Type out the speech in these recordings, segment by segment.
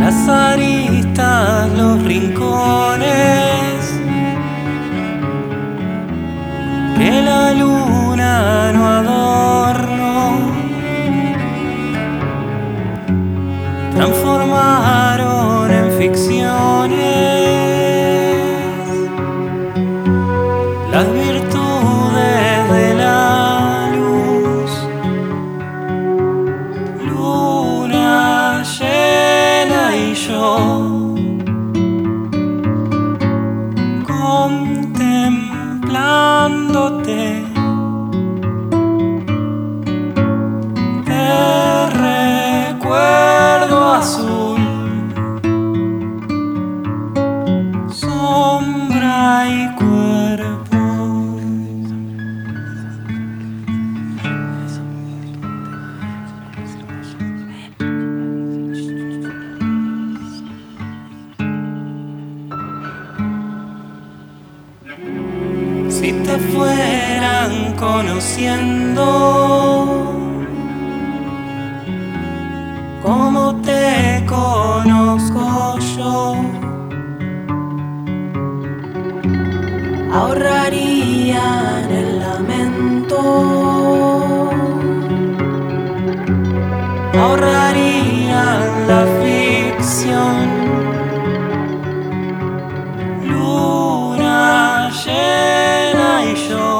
las aristas, los rincones que la luna no adornó, transformaron en ficciones las virtudes de la luz. Luna llena y yo contemplándote, te recuerdo azul, sombra y cuerpo. Si te fueran conociendo como te conozco yo, ahorrarían el lamento, ahorrarían la ficción. Luna llena y yo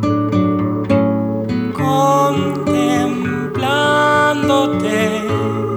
contemplándote,